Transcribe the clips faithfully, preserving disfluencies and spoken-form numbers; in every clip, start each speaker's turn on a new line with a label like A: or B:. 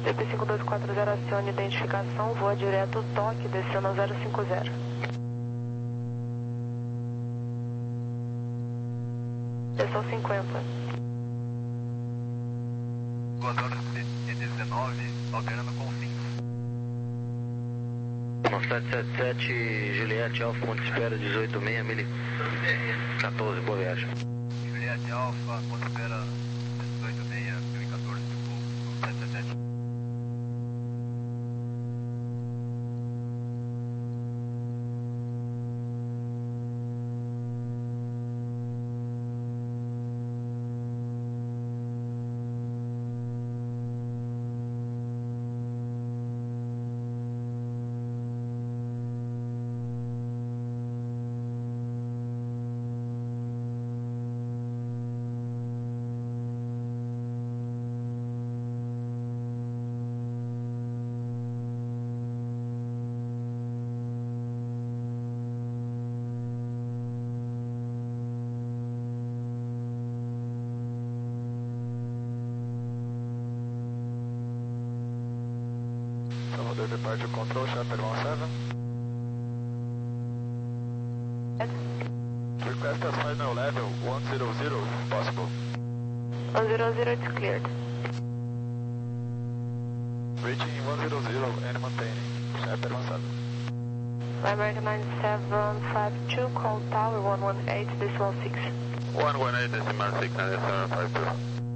A: C P cinco dois quatro zero, acione identificação, voa direto, toque, descendo zero cinco zero. Desceu cinquenta.
B: Voador C dezenove, alterando com fins.
C: sete sete sete, Juliette Alfa, ponto de espera, dezoito seis, mil e quatorze, boa viagem.
B: Juliette Alfa, ponto de espera, dezoito seis, mil e quatorze, sete sete sete.
D: Salvador Departure Control, Chapter one seven. Request a final level one zero zero if possible.
A: one zero zero, it's cleared.
D: Reaching one zero zero and maintaining, Chapter one seven.
A: American nine seven five two, call tower one one eight, decimal six.
D: one one eight decimal six, nine seven five two.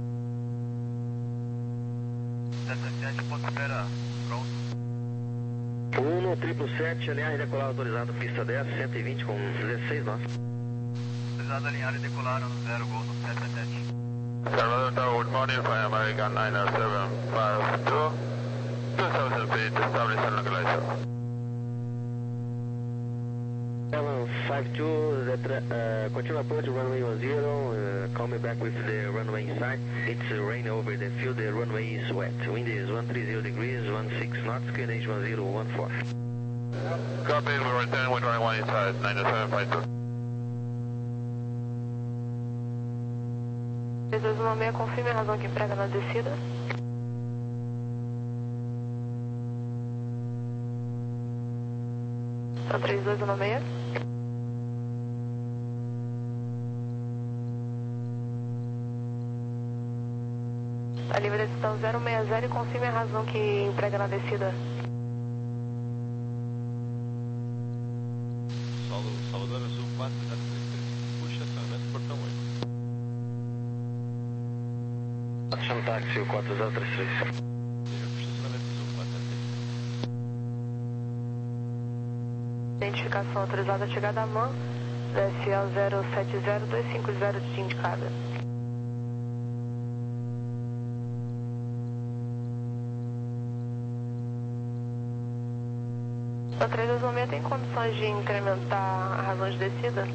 B: sete sete sete, ponto de espera, pronto.
C: Uno triplo sete, aliás, decolar autorizado, pista dez, cento e vinte com dezesseis nós.
B: Autorizado alinhar e decolar no zero, gol no sete sete sete.
D: Salvador Tower, good morning for American nine seven five two. two thousand feet, establish and localize.
C: seven five two, that, uh, continue approach runway one zero, uh, call me back with the runway inside. It's uh, rain over the field, the runway is wet. Wind is one thirty degrees, sixteen knots, Q N H one zero one four.
D: Copy, we return with runway inside, nine seven five two.
A: três dois um seis, confirme a razão que emprega na descida. Então, três dois um seis. A livre decisão zero seis zero e confirme a razão que emprega na descida.
E: Solo Salvador Azul quatro zero três três, puxa São Andrés, portão oito.
C: Ação táxi quatro zero três três.
E: Puxa São Andrés Azul quatro zero três três.
A: Identificação autorizada, chegada à mão, D S L zero sete zero dois cinco zero de indicada. O três dois um seis tem condições de incrementar a razão de descida?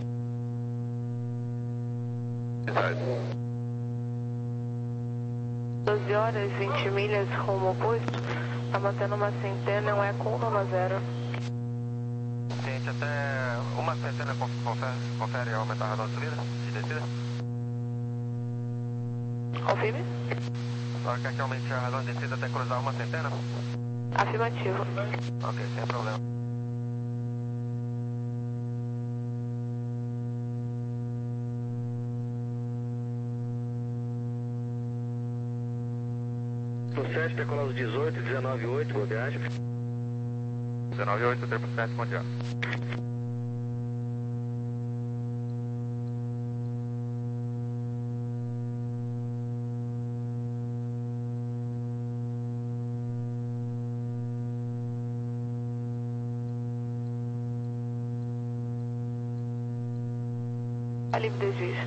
A: doze horas, vinte milhas rumo oposto, está mantendo uma centena, um eco um nove zero.
B: Ciente, até uma centena confere, confere aumentar a razão de subida, de descida?
A: Confirme?
B: Só quer que aumente a razão de descida até cruzar uma centena?
A: Afirmativo.
B: Ok, sem problema.
C: No sete, decolado dezoito, dezenove oito, boa viagem.
B: dezenove oito, triplo sete, bom dia.
A: A livre desvio.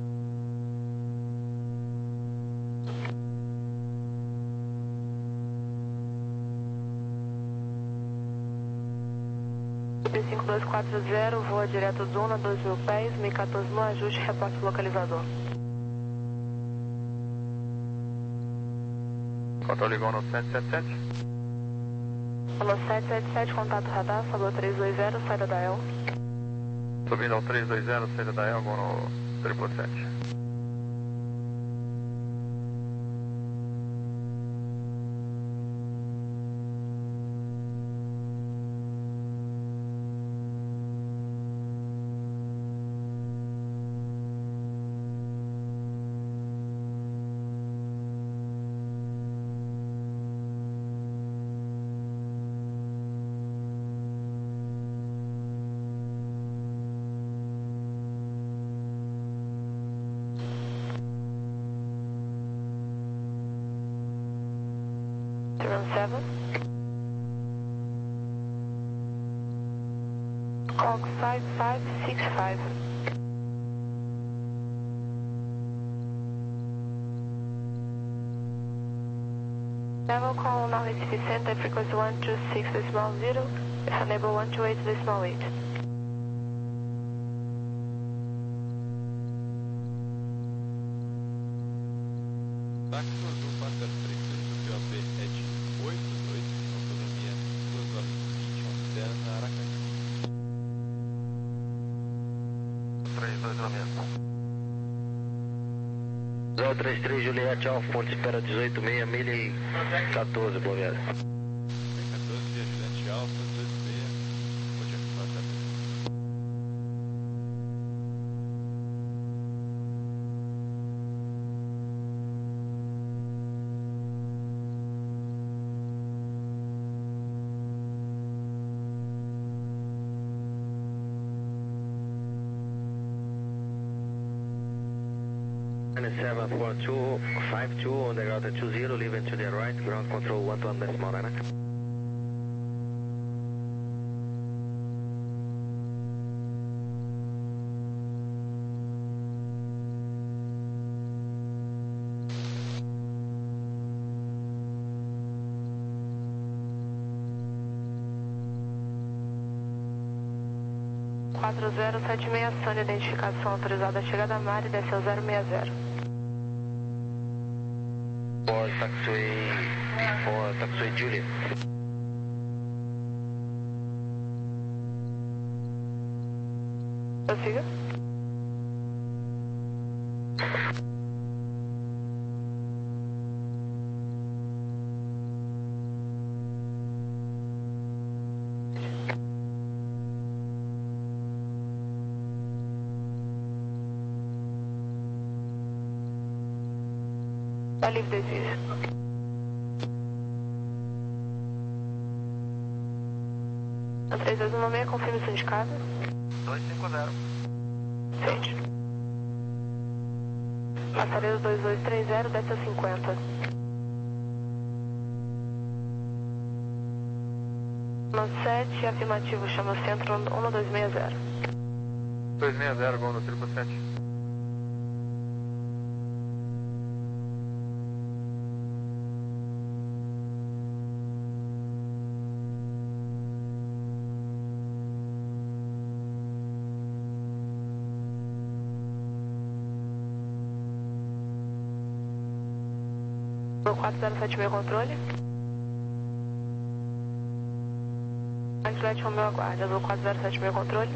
A: cinco dois quatro zero, voa direto zona, dois mil pés, mil e quatorze no ajuste, reporte localizador.
B: Controle igual no sete sete sete.
A: Alô sete sete sete, contato radar, Salvador três dois zero, saída da El.
B: Subindo ao três dois zero, saída da El, igual no triplo sete.
A: run seven. Cog five five six five. Level call now Recife Center, frequency one two six decimal zero, enable one two eight decimal eight.
E: Táxi no Azul quatro zero três, P O B é de oito dois, autonomia duas horas e vinte e um, Serra Aracaju.
B: três dois no mesmo.
C: zero três três Juliette Alfa, ponte espera dezoito seis, milha e quatorze, boa viagem.
E: quatorze, via Juliette Alfa, dezoito seis, pode afirmar até.
C: seven four two five two on the ground two zero, leaving to the right, ground control one one decimal nine.
A: quatro zero sete seis, Sônia, identificação autorizada, chegada a mar e desceu zero seis zero.
C: For taxiway, for taxiway Julia.
A: Prossiga. Tá livre desvio. A três dois um seis, confirme o indicado.
B: dois cinco zero.
A: Sente. Passaredo dois dois três zero, desce a cinquenta. No sete, afirmativo, chama o centro um dois seis zero.
B: dois seis zero, gol no triplo sete.
A: quatro zero sete seis, controle. Juliette Romeo, aguarde. Azul quatro zero sete seis, controle.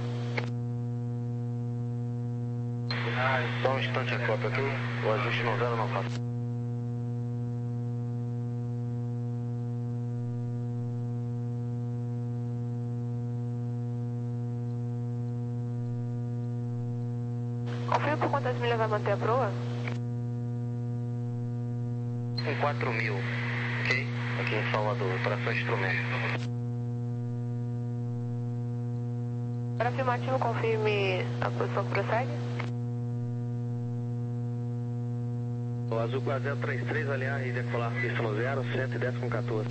C: Só um instante a cópia aqui, o ajuste não zero não passa.
A: Confirme por quantas milhas vai manter a proa?
C: Com quatro mil, ok? Aqui em Salvador, operação instrumento.
A: Para afirmativo, confirme a posição que prossegue.
C: O Azul quatro zero três três, alinhar e decolar pista no zero, cento e dez com quatorze.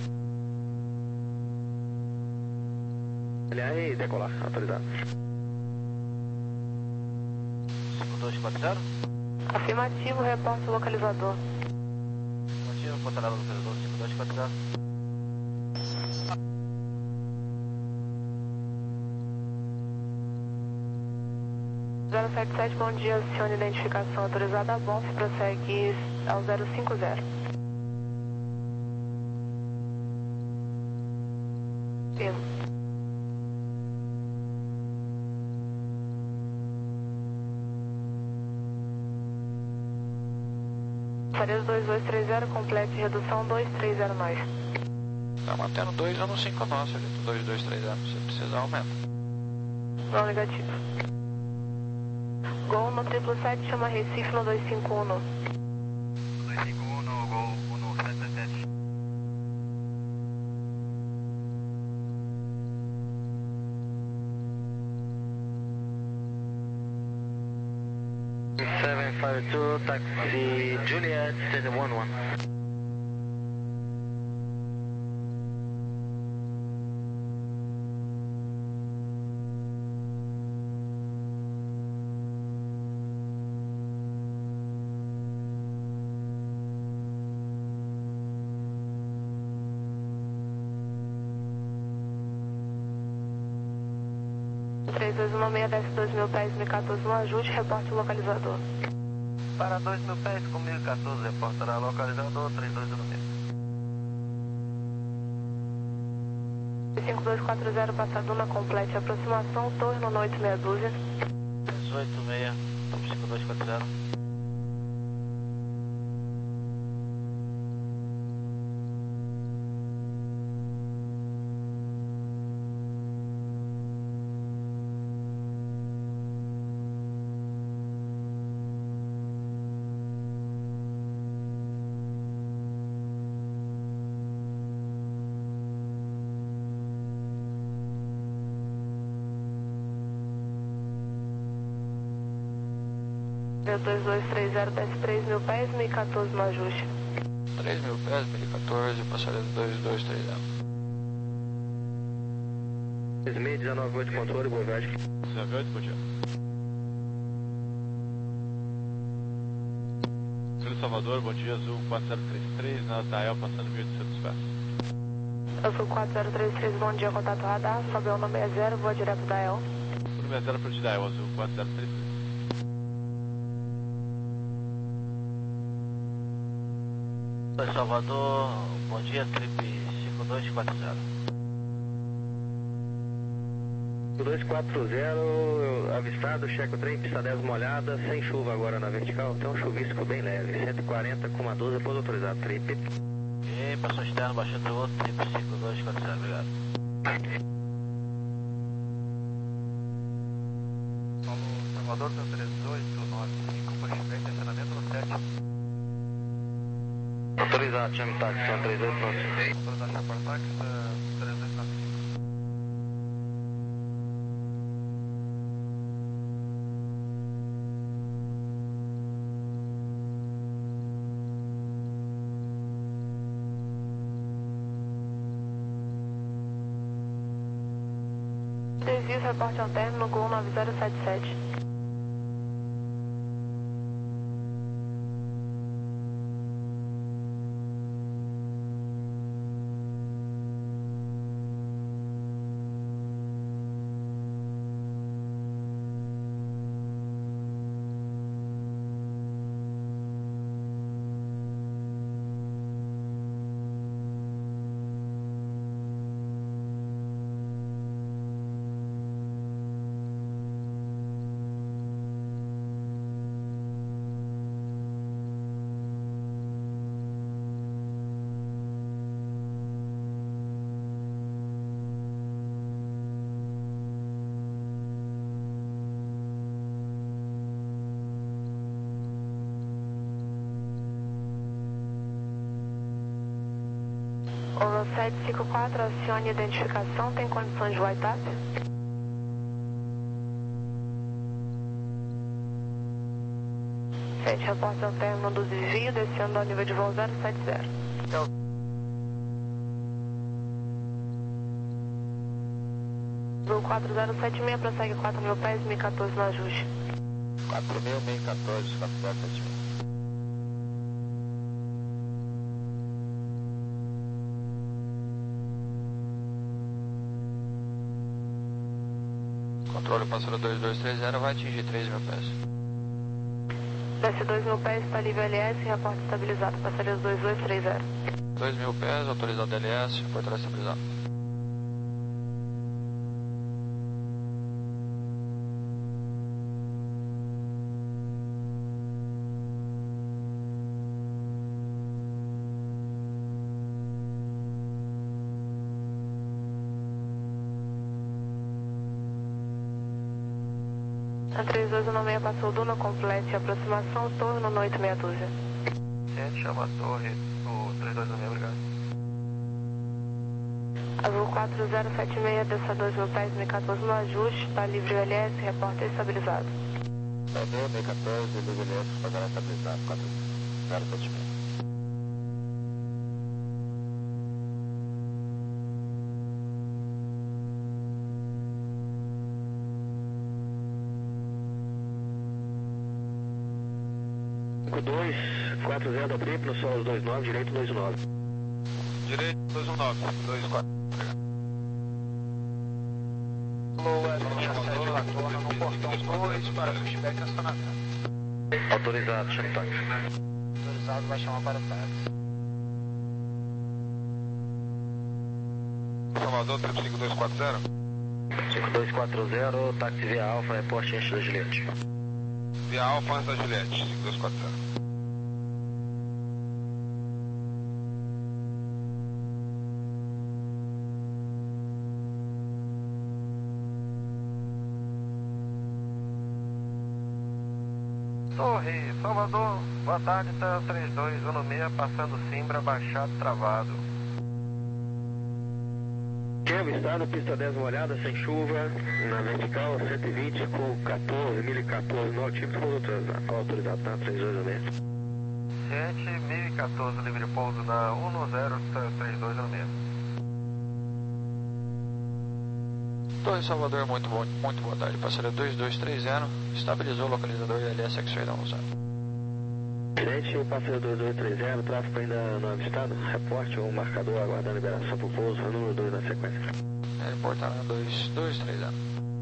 C: Alinhar e decolar, autorizado.
B: cinco dois quatro zero.
A: Afirmativo, reporte o localizador.
B: Afirmativo, pontarada localizador cinco dois quatro zero.
A: zero sete sete, bom dia, acione identificação autorizada a bordo, prossegue ao zero cinco zero. Sim. Passaredo dois dois três zero, complete redução dois três zero nove.
F: Tá mantendo dois anos cinco nosso ali, dois dois três anos, se precisar aumenta.
A: Não negativo. Gol no triplo sete, chama Recife no dois cinco um.
B: dois cinco um no gol no sete sete.
C: seven five two, taxi Juliet, send one one.
A: três dois um seis desce dois mil pés, mil e quatorze no ajuste, reporte o localizador.
B: Para dois mil pés com mil e quatorze, reportará localizador três dois um seis.
A: cinco dois quatro zero, Passaduna, complete aproximação, torre no oito meia dúzia.
B: dezoito seis, cinco dois quatro zero.
A: dois dois três zero, desce três mil pés, mil e quatorze no ajuste.
F: três mil pés, mil e quatorze, passaria dois dois três zero.
C: três seis um nove oito, controle, boa viagem.
E: dezenove oito, bom dia. Sul Salvador, bom dia, Azul quatro zero três três, na Dael passando mil e oitocentos pés.
A: Azul quatro zero três três, bom dia, contato radar, sobe o nome zero, voa direto da E L.
E: Número zero para o Dael, Azul quatro zero três três.
B: Salvador, bom dia, trip cinco dois quatro zero.
C: cinco dois quatro zero, avistado, checa o trem, pista dez molhada, sem chuva agora na vertical, tem um chuvisco bem leve, cento e quarenta com doze, depois autorizado, trip.
B: E passou externo, baixando outro, trip cinco dois quatro zero, obrigado. Salvador, três oito nove cinco, puxamento, estacionamento no sete.
C: Autorizado, chame táxi, são três oito nove cinco.
B: Autorizado, chame para táxi, três oito nove cinco.
A: Desvio, reporte ao término, Gol nove zero sete sete. O sete cinco quatro, acione identificação, tem condições de white-up? sete, reporte ao término do desvio, descendo ao nível de voo zero sete zero. Voo quatro zero sete seis, prossegue quatro mil pés, mil e quatorze no ajuste.
B: quatro mil, mil e quatorze, quatro zero sete seis.
F: Controle passando dois dois três zero, vai atingir três mil pés.
A: Desce dois mil pés, está livre L S, reporte estabilizado, passaria dois dois três zero.
F: dois mil pés, autorizado L S, portará estabilizado.
A: A três dois um seis passou Duna, complete aproximação, torno no oito meia dúzia.
B: sete, chama a torre, o três dois um seis, obrigado.
A: Azul quatro zero sete seis, desça dois mil pés, mil e quatorze no ajuste, está livre o L S, repórter estabilizado.
B: Salvador, mil e quatorze, livre L S, pagará estabilizado, quatro zero sete seis.
C: cinco dois quatro zero da trip, no solo dois nove, direito dois nove.
E: Direito dois um nove, dois quatro.
B: Alô, West,
G: retorna no portão dois para pushback e acionamento.
C: Autorizado, chama o táxi.
G: Autorizado, vai chamar para o táxi.
D: Salvador, triplo cinco dois quatro zero.
C: cinco dois quatro zero, táxi via Alfa, reporte antes da Juliette.
D: Via Alfa antes da Juliette, cinco dois quatro zero.
B: Torre, Salvador, boa tarde, tá trinta e dois, um seis, passando Simbra, baixado, travado.
C: Tinha avistado, pista dez molhada, sem chuva, na vertical, cento e vinte, com quatorze, mil e quatorze, no altímetro, pouso autorizado, autorizado, tá, trinta e dois um seis.
B: sete, mil e quatorze, livre pouso na um zero, trinta e dois um seis.
F: Torre Salvador, muito, bom, muito boa tarde. Passageiro dois dois três zero, estabilizou o localizador I L S X-Ray da usado.
C: Gente, o passageiro dois dois três zero, tráfego ainda não avistado, reporte o marcador aguardando liberação para o pouso, número dois na sequência.
F: Reportaram dois dois três zero.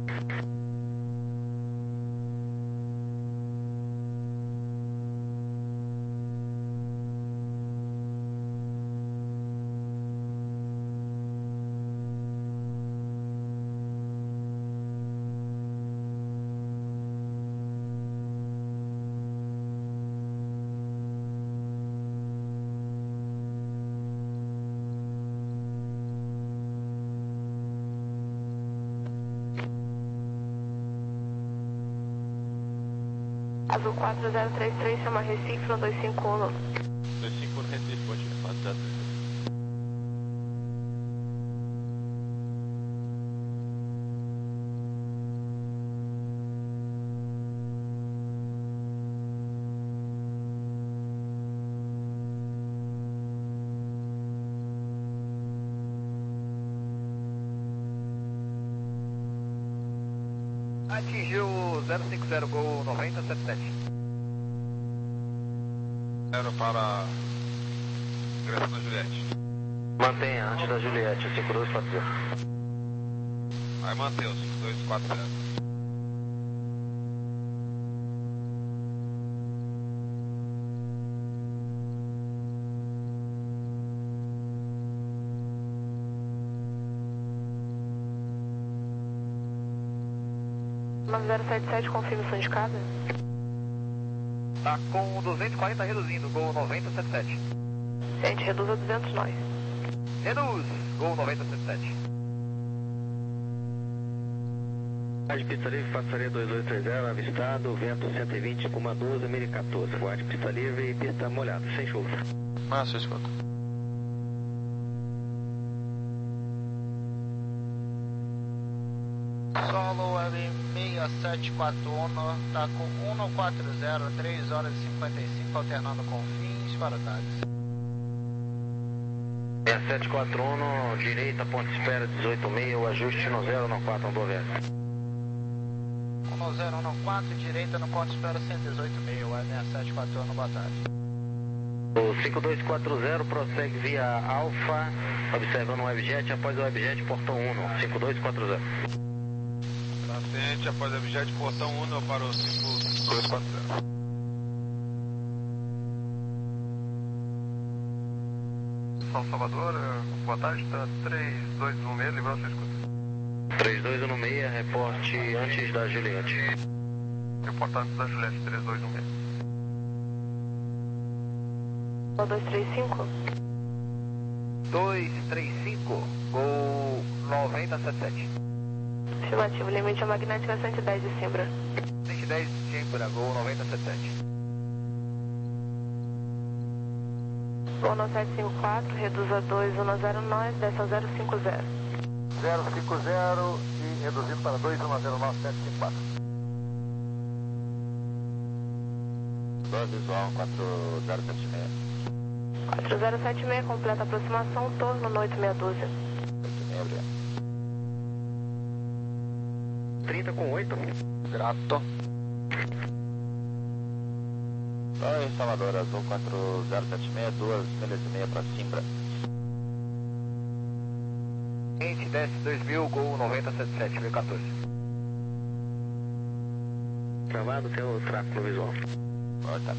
A: Azul quatro zero três três, chama Recife, um dois cinco um.
E: dois cinco um Recife, pode ir quatro zero três três.
B: Atingiu o zero cinco zero, Gol noventa setenta e sete.
D: Zero para ingresso na Juliette.
C: Mantenha antes da Juliette, cinco dois quatro zero.
D: Aí mantém o cinco dois quatro zero.
A: nove zero sete sete, confirma o som de casa.
B: Tá com duzentos e quarenta reduzindo, Gol noventa setenta e sete.
A: Gente, reduz a duzentos nós.
B: Reduz, Gol noventa setenta e sete.
C: Guarde pista livre, passageiro dois dois três zero, avistado, vento cento e vinte, Puma doze, mil e quatorze. Guarde pista livre e pista molhada, sem chuva.
F: Massa, escuta.
G: Solo Web seis sete quatro um, tá com um quatro zero, três horas e cinquenta e cinco, alternando com fins para o táxi.
C: seis sete quatro um, direita, ponte espera dezoito seis, o ajuste no zero no quatro, um boa viagem.
G: um zero um quatro, direita no ponto espera cento e dezoito seis, Web seis sete quatro um, boa tarde.
C: O cinco dois quatro zero prossegue via Alfa, observando o Webjet, após o Webjet, portão um, cinco dois quatro zero.
D: Paciente após a Webjet, portão um para o cinco dois quatro zero.
B: São Salvador, boa tarde, tá três dois um seis, livrou sua escuta.
C: três dois um seis, reporte antes da Juliette.
B: Reportado da Juliette, três dois um seis.
A: dois três cinco.
B: dois três cinco, Gol noventa setenta e sete.
A: Afirmativo, limite a magnética cento e dez de Simbra.
B: cento e dez de Simbra, Gol noventa setenta e sete.
A: Gol nove sete cinco quatro, reduz a dois um zero nove, desce a zero cinco zero.
B: zero cinco zero e reduzindo para dois um zero nove sete cinco quatro.
C: dois visual quatro zero sete seis.
A: quatro zero sete seis, completa a aproximação, torno no oito seis um dois.
C: oito seis, obrigado. trinta com oito.
F: Grato.
C: Oi, Salvador, Azul quatro zero sete seis, duas milhas e meia para Simbra.
B: Gente, desce dois mil, Gol noventa setenta e sete, mil e quatorze.
C: travado, tem o tráfego no visual.
F: Corta.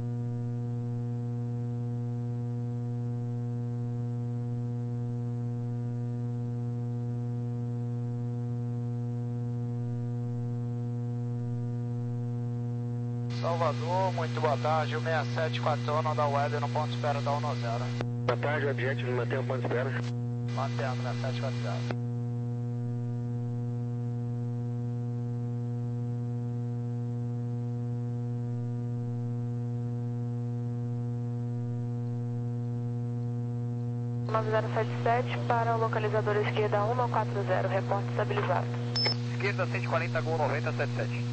G: Salvador, muito boa tarde, o seis sete quatro ano da Web no ponto de espera da um zero.
C: Boa tarde, o Objective mantém o ponto de espera.
G: Mantendo, seis sete quatro zero.
A: nove zero sete sete para o localizador esquerda um quatro zero, reporte estabilizado.
B: Esquerda cento e quarenta, Gol noventa, sete sete.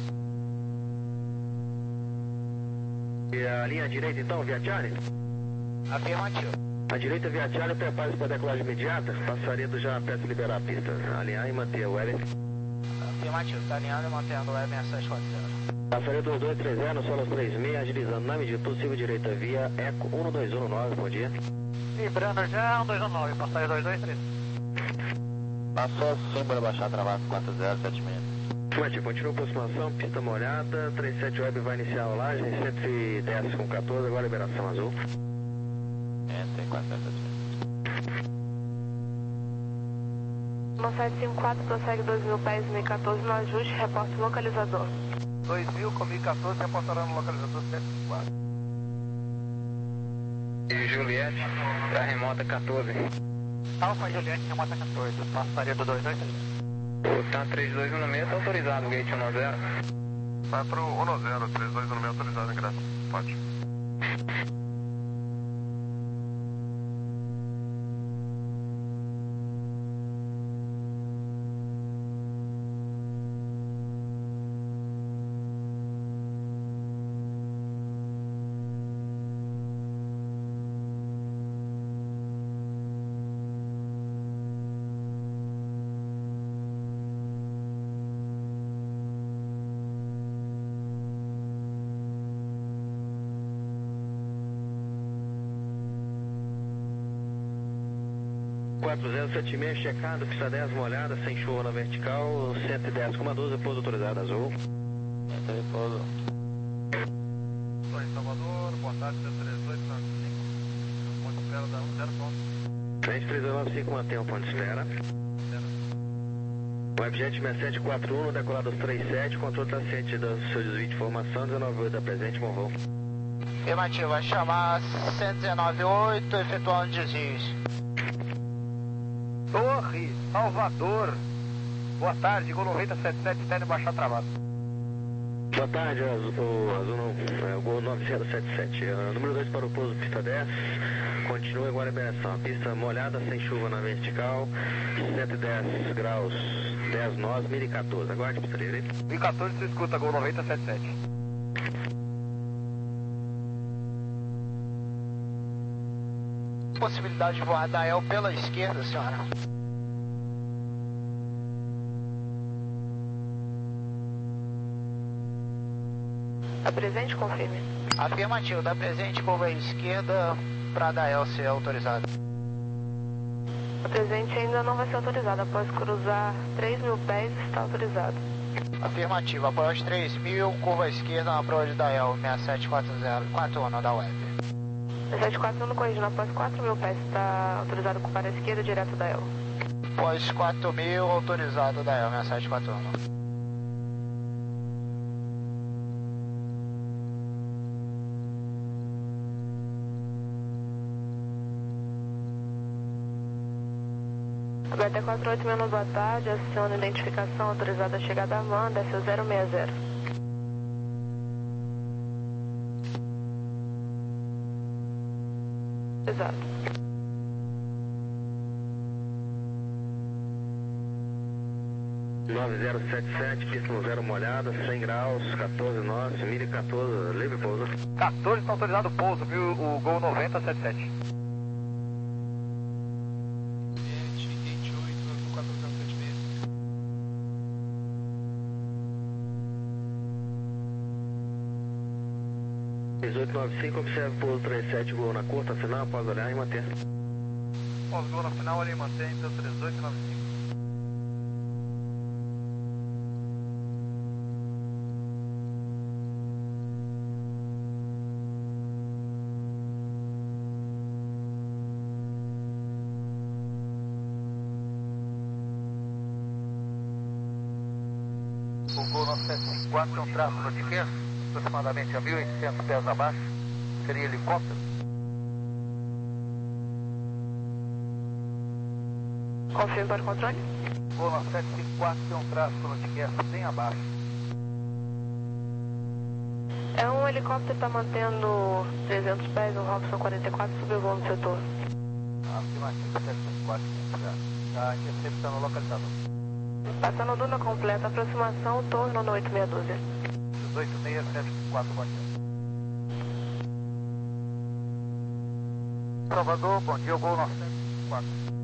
C: E a linha direita então, via Charlie?
G: Afirmativo.
C: A direita via Charlie, prepare-se para decolagem imediata. Passaredo já peço liberar a pista. Alinhar e manter o L.
G: Afirmativo, está alinhando e mantendo o Web seis sete quatro zero.
C: Passaredo dois dois três zero, solo três seis, agilizando na medida possível direita via Eco um dois um nove, bom dia.
G: Librando já um dois um nove, passageiro dois dois três.
D: Passou sim para baixar travado quatro zero sete seis.
C: Afirmativo, continua a aproximação, pista molhada, trinta e sete Web vai iniciar a rolagem, cento e dez com quatorze, agora liberação azul.
D: Enter quatro zero sete seis.
A: um sete cinco quatro prossegue dois mil pés, mil e quatorze no ajuste, reporte localizador.
B: dois mil com mil e quatorze, reportará no localizador cento e quatro.
C: E Juliette, a remota quatorze.
G: Alfa Juliette, remota quatorze, passageiro dois dois três.
C: Tá três dois um no meio, tá autorizado o gate um zero.
B: Vai pro um zero, três dois no meio, autorizado, ingresso. Pode.
C: quatro zero sete seis, checado, pista dez molhada, sem chuva na vertical, cento e dez com doze, pouso autorizado azul.
F: Enter pouso.
B: Estou em Salvador, boa tarde, três oito nove cinco. Ponto de espera da um zero ponto.
C: Frente três dois nove cinco, mantém o ponto de espera. Webjet seis sete quatro um, decolado três sete, controle está ciente do seu desvio de informação, dezenove oito da presente, bom voo.
G: Afirmativo, vai chamar cento e dezenove oito, efetuando desvios.
B: Torre, Salvador. Boa tarde, Gol noventa, sete sete, está indo baixar travado.
C: Boa tarde, azul, o azul não, é o Gol nove zero sete sete. Uh, número dois para o pouso, pista dez. Continua agora a liberação. Pista molhada, sem chuva na vertical, cento e dez graus, dez nós, mil e quatorze. Aguarde, pista livre.
B: mil e quatorze, você escuta, Gol noventa, sete sete.
G: Possibilidade de voar da E L pela esquerda, senhora.
A: A presente, confirme.
G: Afirmativo, da presente curva à esquerda para da E L ser autorizada.
A: A presente ainda não vai ser autorizada, após cruzar três mil pés está autorizado.
G: Afirmativo, após três mil, curva à esquerda na prova de da E L seis sete quatro zero, quatro um da Web.
A: seis sete quatro um corrigindo, após quatro mil pés está autorizado para a esquerda direto da E L.
G: Após quatro mil, autorizado da E L seis sete quatro um.
A: B T quatro oito menos boa tarde, aciona identificação autorizada a chegada à van, desce o zero seis zero. Exato.
C: nove zero sete sete, pista no zero molhada, cem graus, quatorze nós, mil e quatorze, livre pouso.
B: quatorze está autorizado o pouso, viu? O Gol noventa, sete sete.
C: dezoito nove cinco, observe pouso três sete, Gol na curta, final, após olhar e manter.
B: Pós Gol na final, ali mantém, então três oito nove cinco. O Gol nove sete cinco quatro tem um traço no ticket, aproximadamente a mil e oitocentos pés abaixo. Seria helicóptero.
A: Confirme para o controle.
B: Gol nove sete cinco quatro tem um traço no ticket bem abaixo.
A: É um helicóptero que está mantendo trezentos pés, um Robson quarenta e quatro, subiu o voo no setor.
B: Afirmativo sete cinco quatro, já. Já interceptando o localizador.
A: Passando duna completa, aproximação, torno no oito meia dúzia.
B: dezoito seis sete cinco quatro, bom dia. Salvador, bom dia, o Gol nove sete cinco quatro.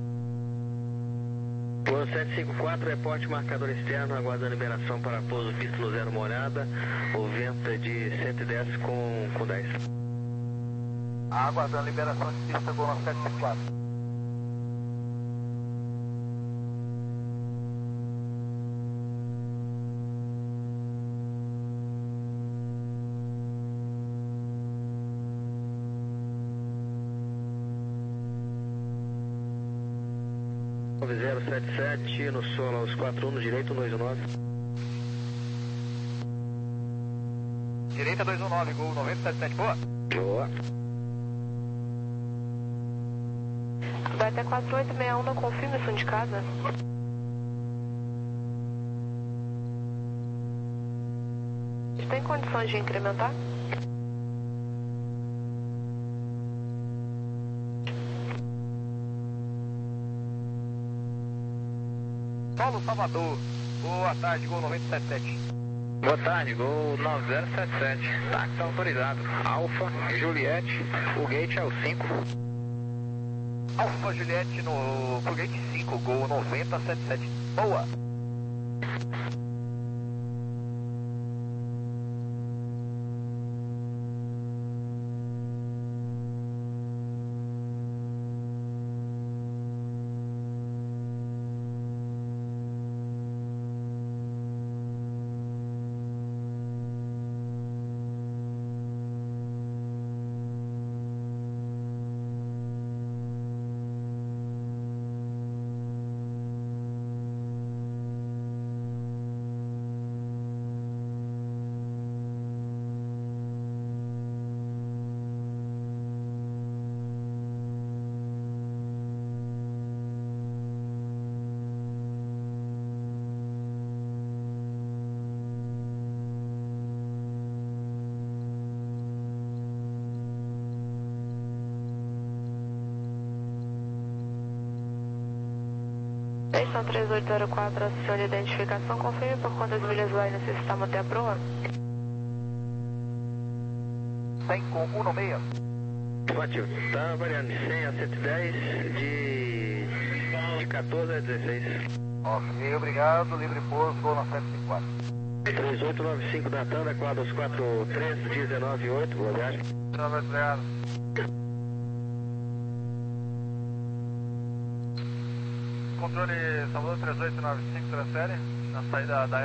C: Gol sete cinco quatro, reporte marcador externo, aguardando liberação para pouso visto no zero molhada. O vento é de cento e dez com, com dez.
B: Aguardando liberação de pista, Gol nove sete cinco quatro.
C: zero sete sete, no solo aos quatro um, no direito, dois um nove.
B: Direita dois um nove, Gol noventa sete sete, boa.
C: Boa.
A: Vai até quatro oito seis um, não confirma som de casa. Tem condições de incrementar?
B: Paulo Salvador, boa tarde, Gol noventa sete sete.
D: Boa tarde, Gol nove zero sete sete. Táxi autorizado. Alfa, Juliette, o gate é o cinco.
B: Alfa Juliette no foguete cinco, Gol noventa sete sete. Boa.
A: Station três oito zero quatro, acione de identificação, confirme por quantas milhas vai necessitar manter a proa.
B: cem com um no meio.
C: Ativo. Tá variando de cem a cento e dez, de, de quatorze a dezesseis.
B: Ok, obrigado, livre pouso, Gol nove sete cinco quatro.
C: três oito nove cinco da Tanda, quadros quatro três, dezenove oito, boa viagem.
B: Obrigado. Controle Salvador três oito nove cinco, transfere, na saída da